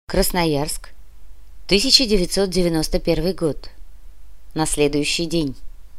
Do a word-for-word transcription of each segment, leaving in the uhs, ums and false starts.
Красноярск, тысяча девятьсот девяносто первый год. На следующий день.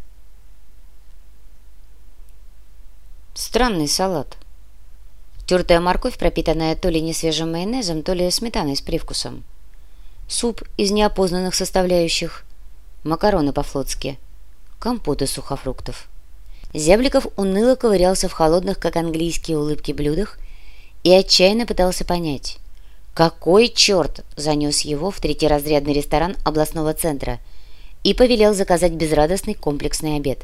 Странный салат. Тертая морковь, пропитанная то ли несвежим майонезом, то ли сметаной с привкусом. Суп из неопознанных составляющих. Макароны по-флотски. Компот из сухофруктов. Зябликов уныло ковырялся в холодных, как английские улыбки, блюдах и отчаянно пытался понять, какой черт занес его в третьеразрядный ресторан областного центра и повелел заказать безрадостный комплексный обед.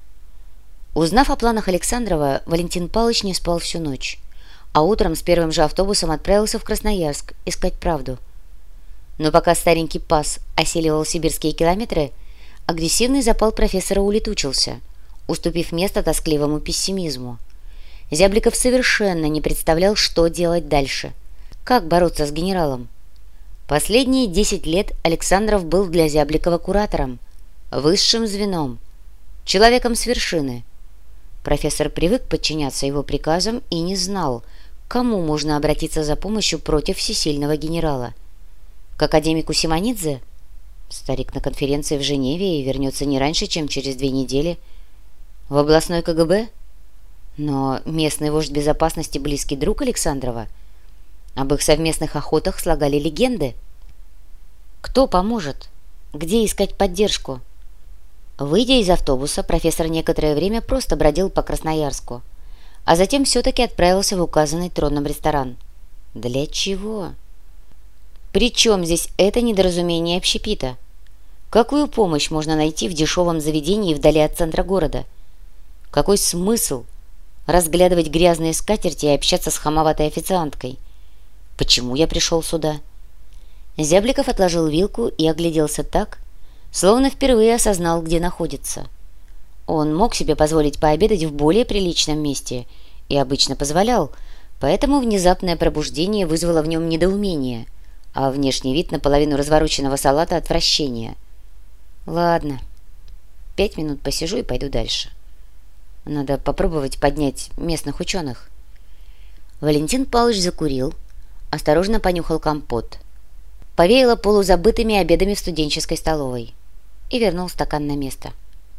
Узнав о планах Александрова, Валентин Павлович не спал всю ночь, а утром с первым же автобусом отправился в Красноярск искать правду. Но пока старенький пас осиливал сибирские километры, агрессивный запал профессора улетучился, уступив место тоскливому пессимизму. Зябликов совершенно не представлял, что делать дальше. Как бороться с генералом? Последние десять лет Александров был для Зябликова куратором, высшим звеном, человеком с вершины. Профессор привык подчиняться его приказам и не знал, к кому можно обратиться за помощью против всесильного генерала. К академику Симонидзе? Старик на конференции в Женеве и вернется не раньше, чем через две недели. В областной ка гэ бэ? Но местный вождь безопасности — близкий друг Александрова. Об их совместных охотах слагали легенды. Кто поможет? Где искать поддержку? Выйдя из автобуса, профессор некоторое время просто бродил по Красноярску, а затем все-таки отправился в указанный троном ресторан. Для чего? Причем здесь это недоразумение общепита? Какую помощь можно найти в дешевом заведении вдали от центра города? Какой смысл разглядывать грязные скатерти и общаться с хамоватой официанткой? Почему я пришел сюда? Зябликов отложил вилку и огляделся так, словно впервые осознал, где находится. Он мог себе позволить пообедать в более приличном месте и обычно позволял, поэтому внезапное пробуждение вызвало в нем недоумение, а внешний вид наполовину развороченного салата — отвращение. Ладно, пять минут посижу и пойду дальше. Надо попробовать поднять местных ученых. Валентин Павлович закурил, осторожно понюхал компот, повеяло полузабытыми обедами в студенческой столовой и вернул стакан на место.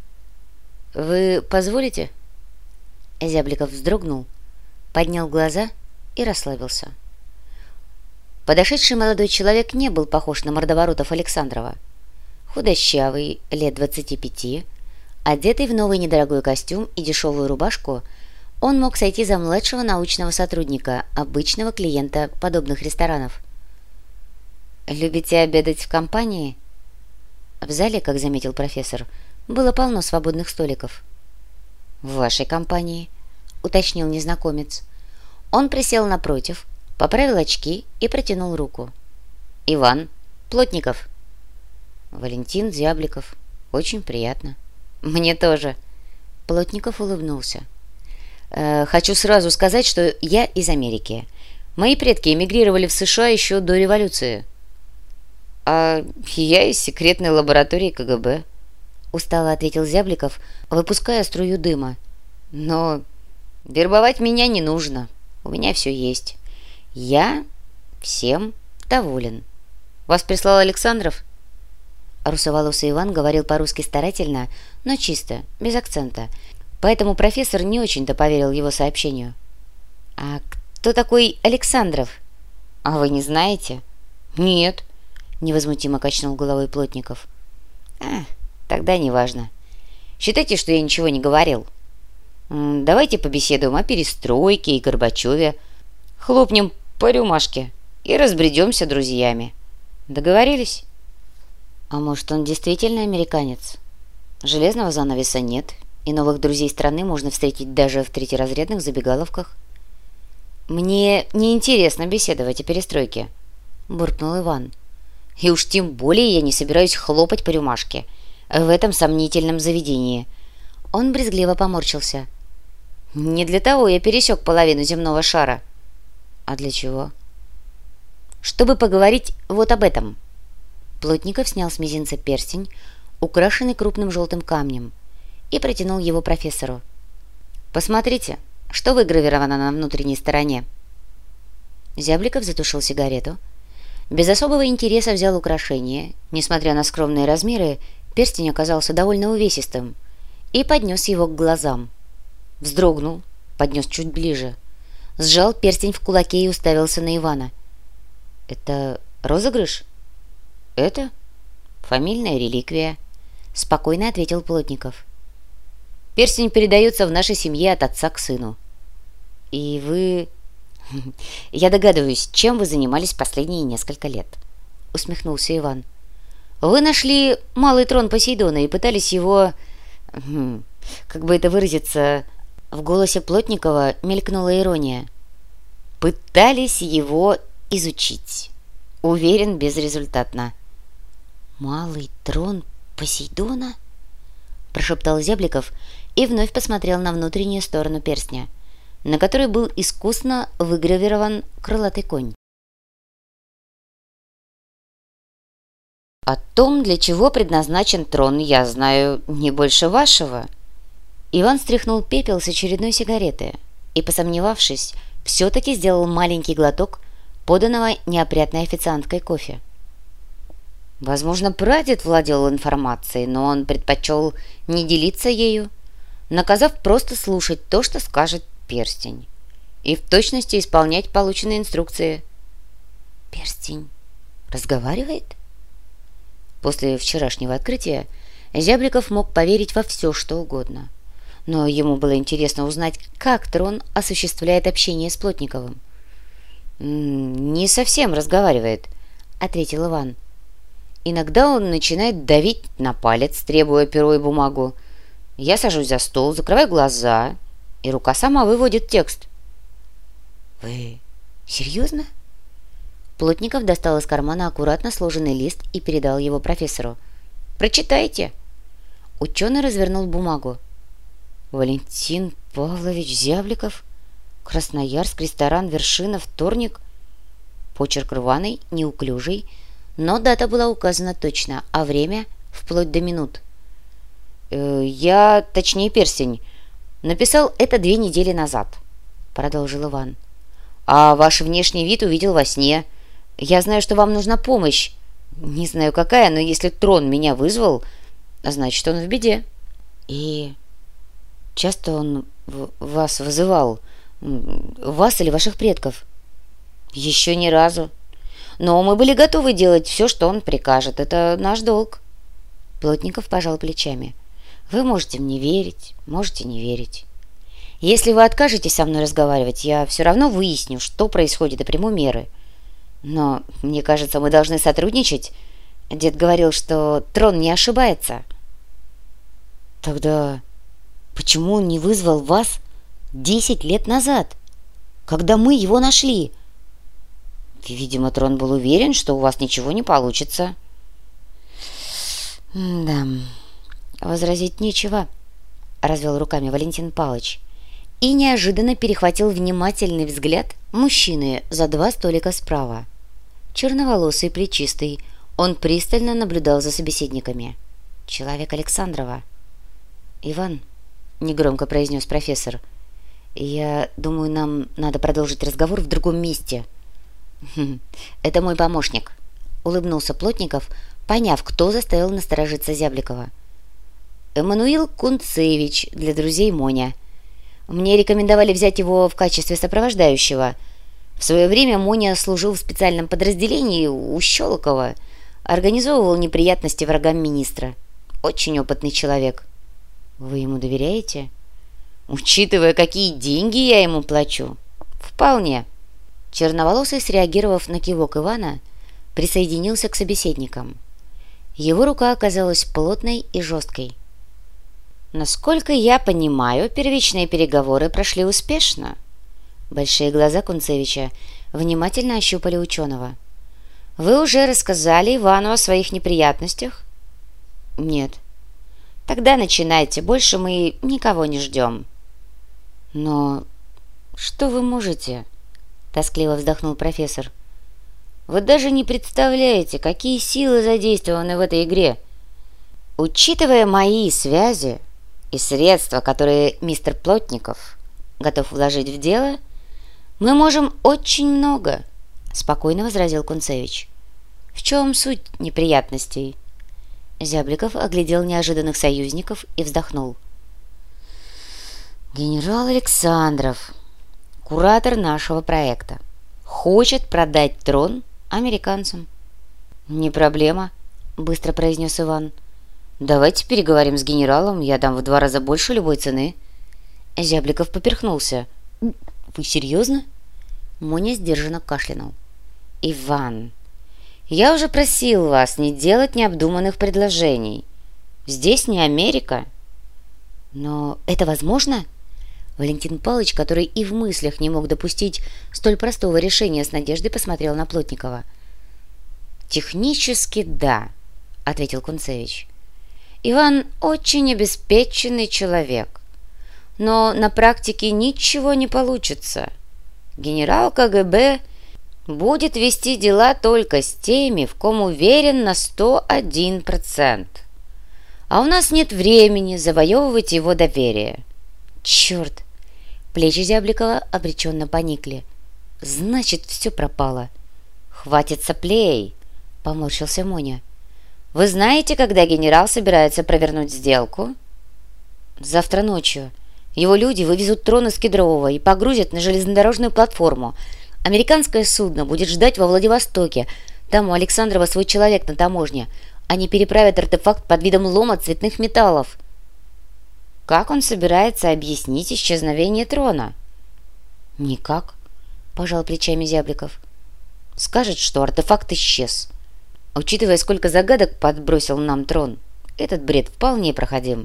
«Вы позволите?» Зябликов вздрогнул, поднял глаза и расслабился. Подошедший молодой человек не был похож на мордоворотов Александрова. Худощавый, лет двадцати пяти, одетый в новый недорогой костюм и дешевую рубашку, он мог сойти за младшего научного сотрудника, обычного клиента подобных ресторанов. «Любите обедать в компании?» В зале, как заметил профессор, было полно свободных столиков. «В вашей компании», — уточнил незнакомец. Он присел напротив, поправил очки и протянул руку. «Иван Плотников». «Валентин Зябликов. Очень приятно». «Мне тоже». Плотников улыбнулся. «Хочу сразу сказать, что я из Америки. Мои предки эмигрировали в США еще до революции». «А я из секретной лаборатории ка гэ бэ», — устало ответил Зябликов, выпуская струю дыма. «Но вербовать меня не нужно. У меня все есть. Я всем доволен. Вас прислал Александров?» Русоволосый Иван говорил по-русски старательно, но чисто, без акцента, поэтому профессор не очень-то поверил его сообщению. «А кто такой Александров? А вы не знаете?» «Нет», — невозмутимо качнул головой Плотников. «А, тогда неважно. Считайте, что я ничего не говорил. Давайте побеседуем о перестройке и Горбачеве, хлопнем по рюмашке и разбредемся друзьями. Договорились?» «А может, он действительно американец? Железного занавеса нет, и новых друзей страны можно встретить даже в третьеразрядных забегаловках». «Мне неинтересно беседовать о перестройке», — буркнул Иван. «И уж тем более я не собираюсь хлопать по рюмашке в этом сомнительном заведении». Он брезгливо поморщился. «Не для того я пересек половину земного шара». «А для чего?» «Чтобы поговорить вот об этом». Плотников снял с мизинца перстень, украшенный крупным желтым камнем, и протянул его профессору. «Посмотрите, что выгравировано на внутренней стороне». Зябликов затушил сигарету, Без особого интереса взял украшение. Несмотря на скромные размеры, перстень оказался довольно увесистым и поднес его к глазам. Вздрогнул, поднес чуть ближе, сжал перстень в кулаке и уставился на Ивана. «Это розыгрыш?» «Это фамильная реликвия», — спокойно ответил Плотников. «Перстень передается в нашей семье от отца к сыну». «И вы...» «Я догадываюсь, чем вы занимались последние несколько лет», — усмехнулся Иван. «Вы нашли малый трон Посейдона и пытались его... как бы это выразиться...» В голосе Плотникова мелькнула ирония. «Пытались его изучить. Уверен, безрезультатно». «Малый трон Посейдона?» — прошептал Зябликов и вновь посмотрел на внутреннюю сторону перстня, на которой был искусно выгравирован крылатый конь. «О том, для чего предназначен трон, я знаю не больше вашего». Иван стряхнул пепел с очередной сигареты и, посомневавшись, все-таки сделал маленький глоток поданного неопрятной официанткой кофе. Возможно, прадед владел информацией, но он предпочел не делиться ею, наказав просто слушать то, что скажет перстень, и в точности исполнять полученные инструкции. «Перстень разговаривает?» После вчерашнего открытия Зябликов мог поверить во все, что угодно. Но ему было интересно узнать, как трон осуществляет общение с Плотниковым. «Не совсем разговаривает», — ответил Иван. «Иногда он начинает давить на палец, требуя перо и бумагу. Я сажусь за стол, закрываю глаза, и рука сама выводит текст». «Вы серьезно?» Плотников достал из кармана аккуратно сложенный лист и передал его профессору. «Прочитайте». Ученый развернул бумагу. «Валентин Павлович Зябликов, Красноярск, ресторан «Вершина», вторник». Почерк рваный, неуклюжий, но дата была указана точно, а время вплоть до минут. «Э, «Я, точнее перстень, написал это две недели назад», — продолжил Иван. «А ваш внешний вид увидел во сне. Я знаю, что вам нужна помощь. Не знаю какая, но если трон меня вызвал, значит, он в беде». «И часто он вас вызывал? Вас или ваших предков?» «Еще ни разу. Но мы были готовы делать все, что он прикажет. Это наш долг». Плотников пожал плечами. «Вы можете мне верить, можете не верить. Если вы откажетесь со мной разговаривать, я все равно выясню, что происходит, и приму меры. Но, мне кажется, мы должны сотрудничать. Дед говорил, что трон не ошибается». «Тогда почему он не вызвал вас десять лет назад, когда мы его нашли?» «Видимо, трон был уверен, что у вас ничего не получится». «Да, возразить нечего», — развел руками Валентин Павлович и неожиданно перехватил внимательный взгляд мужчины за два столика справа. Черноволосый, плечистый, он пристально наблюдал за собеседниками. «Человек Александрова». «Иван», — негромко произнес профессор, — «я думаю, нам надо продолжить разговор в другом месте». «Это мой помощник», — улыбнулся Плотников, поняв, кто заставил насторожиться Зябликова. «Эммануил Кунцевич, для друзей Моня. Мне рекомендовали взять его в качестве сопровождающего. В свое время Моня служил в специальном подразделении у Щелокова, организовывал неприятности врагам министра. Очень опытный человек». «Вы ему доверяете?» «Учитывая, какие деньги я ему плачу, вполне». Черноволосый, среагировав на кивок Ивана, присоединился к собеседникам. Его рука оказалась плотной и жесткой. «Насколько я понимаю, первичные переговоры прошли успешно». Большие глаза Кунцевича внимательно ощупали ученого. «Вы уже рассказали Ивану о своих неприятностях?» «Нет». «Тогда начинайте, больше мы никого не ждем». «Но что вы можете?» — тоскливо вздохнул профессор. «Вы даже не представляете, какие силы задействованы в этой игре. Учитывая мои связи и средства, которые мистер Плотников готов вложить в дело, мы можем очень много», — спокойно возразил Кунцевич. В чем суть неприятностей?» Зябликов оглядел неожиданных союзников и вздохнул. «Генерал Александров, куратор нашего проекта, хочет продать трон американцам». «Не проблема», — быстро произнес Иван. «Давайте переговорим с генералом, я дам в два раза больше любой цены». Зябликов поперхнулся. «Вы серьезно?» Моня сдержанно кашлянул. «Иван, я уже просил вас не делать необдуманных предложений. Здесь не Америка». «Но это возможно?» Валентин Павлович, который и в мыслях не мог допустить столь простого решения, с надеждой посмотрел на Плотникова. «Технически да», — ответил Кунцевич. «Иван очень обеспеченный человек, но на практике ничего не получится. Генерал КГБ будет вести дела только с теми, в ком уверен на сто один процент. А у нас нет времени завоевывать его доверие». «Черт!» Плечи Зябликова обреченно поникли. «Значит, все пропало». «Хватит соплей!» — поморщился Моня. «Вы знаете, когда генерал собирается провернуть сделку?» «Завтра ночью. Его люди вывезут трон из Кедрового и погрузят на железнодорожную платформу. Американское судно будет ждать во Владивостоке. Там у Александрова свой человек на таможне. Они переправят артефакт под видом лома цветных металлов». «Как он собирается объяснить исчезновение трона?» «Никак», — пожал плечами Зябликов. «Скажет, что артефакт исчез. Учитывая, сколько загадок подбросил нам трон, этот бред вполне проходим».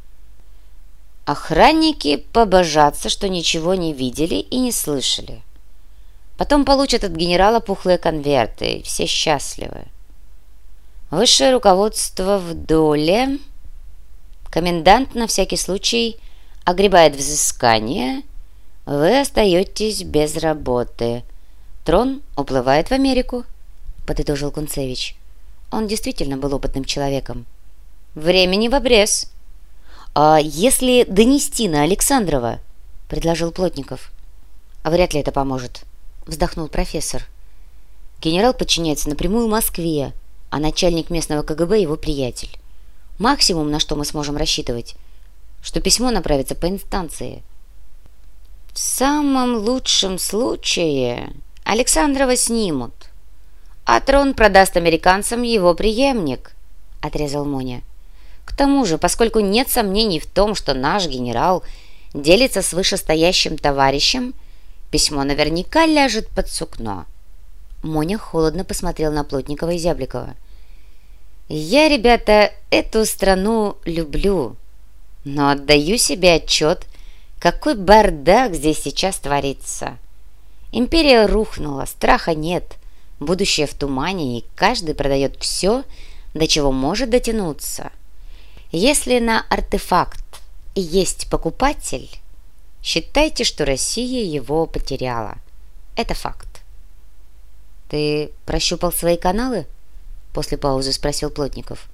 Охранники побожатся, что ничего не видели и не слышали. Потом получат от генерала пухлые конверты, и все счастливы. Высшее руководство в доле. Комендант на всякий случай огребает взыскание. Вы остаетесь без работы. Трон уплывает в Америку, подытожил Кунцевич. Он действительно был опытным человеком. Времени в обрез. «А если донести на Александрова?» — предложил Плотников. «Вряд ли это поможет», — вздохнул профессор. «Генерал подчиняется напрямую Москве, а начальник местного КГБ — его приятель. Максимум, на что мы сможем рассчитывать, что письмо направится по инстанции». «В самом лучшем случае Александрова снимут, а трон продаст американцам его преемник», — отрезал Моня. «К тому же, поскольку нет сомнений в том, что наш генерал делится с вышестоящим товарищем, письмо наверняка ляжет под сукно». Моня холодно посмотрел на Плотникова и Зябликова. «Я, ребята, эту страну люблю, но отдаю себе отчет, какой бардак здесь сейчас творится. Империя рухнула, страха нет, будущее в тумане, и каждый продает все, до чего может дотянуться. Если на артефакт и есть покупатель, считайте, что Россия его потеряла. Это факт». «Ты прощупал свои каналы?» После паузы спросил Плотников.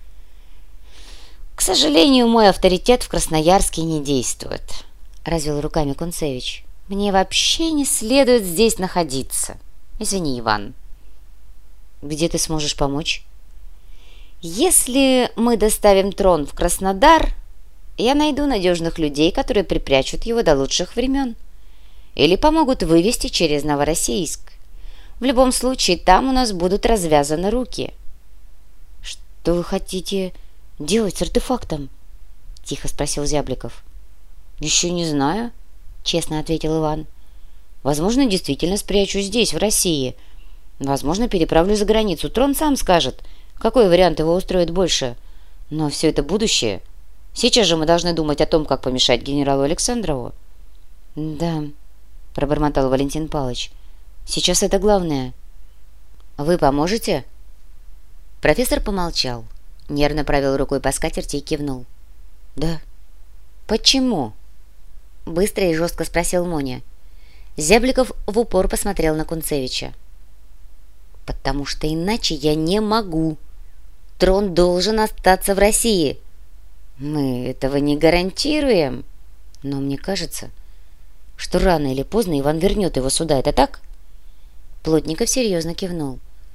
«К сожалению, мой авторитет в Красноярске не действует», — развел руками Кунцевич. «Мне вообще не следует здесь находиться. Извини, Иван». «Где ты сможешь помочь?» «Если мы доставим трон в Краснодар, я найду надежных людей, которые припрячут его до лучших времен. Или помогут вывести через Новороссийск. В любом случае, там у нас будут развязаны руки». «Что вы хотите делать с артефактом?» — тихо спросил Зябликов. «Еще не знаю», — честно ответил Иван. «Возможно, действительно спрячу здесь, в России. Возможно, переправлю за границу. Трон сам скажет, какой вариант его устроит больше. Но все это будущее. Сейчас же мы должны думать о том, как помешать генералу Александрову». «Да», — пробормотал Валентин Павлович. «Сейчас это главное». «Вы поможете?» Профессор помолчал, нервно провел рукой по скатерти и кивнул. «Да». «Почему?» — быстро и жестко спросил Моня. Зябликов в упор посмотрел на Кунцевича. «Потому что иначе я не могу. Трон должен остаться в России». «Мы этого не гарантируем. Но мне кажется, что рано или поздно Иван вернет его сюда. Это так?» Плотников серьезно кивнул.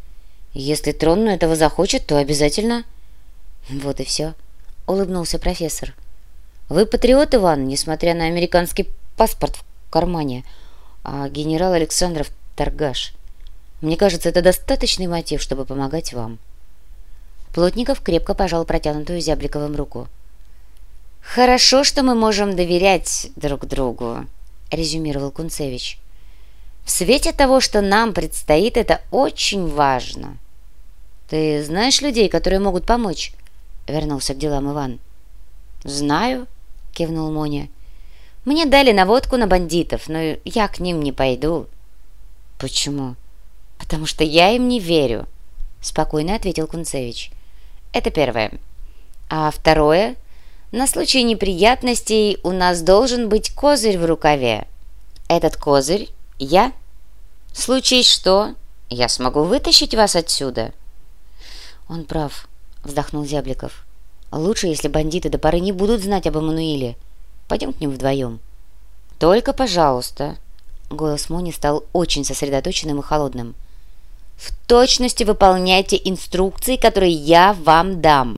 Если Тронну этого захочет, то обязательно. Вот и все, улыбнулся профессор. Вы патриот, Иван, несмотря на американский паспорт в кармане, а генерал Александров торгаш. Мне кажется, это достаточный мотив, чтобы помогать вам. Плотников крепко пожал протянутую Зябликовым руку. «Хорошо, что мы можем доверять друг другу», — резюмировал Кунцевич. «В свете того, что нам предстоит, это очень важно». «Ты знаешь людей, которые могут помочь?» — вернулся к делам Иван. «Знаю», — кивнул Моня. «Мне дали наводку на бандитов, но я к ним не пойду». «Почему?» «Потому что я им не верю», — спокойно ответил Кунцевич. «Это первое. А второе, на случай неприятностей у нас должен быть козырь в рукаве. Этот козырь — я. Случись что, я смогу вытащить вас отсюда». «Он прав», — вздохнул Зябликов. «Лучше, если бандиты до поры не будут знать об Эммануиле. Пойдем к ним вдвоем». «Только, пожалуйста». Голос Мони стал очень сосредоточенным и холодным. «В точности выполняйте инструкции, которые я вам дам».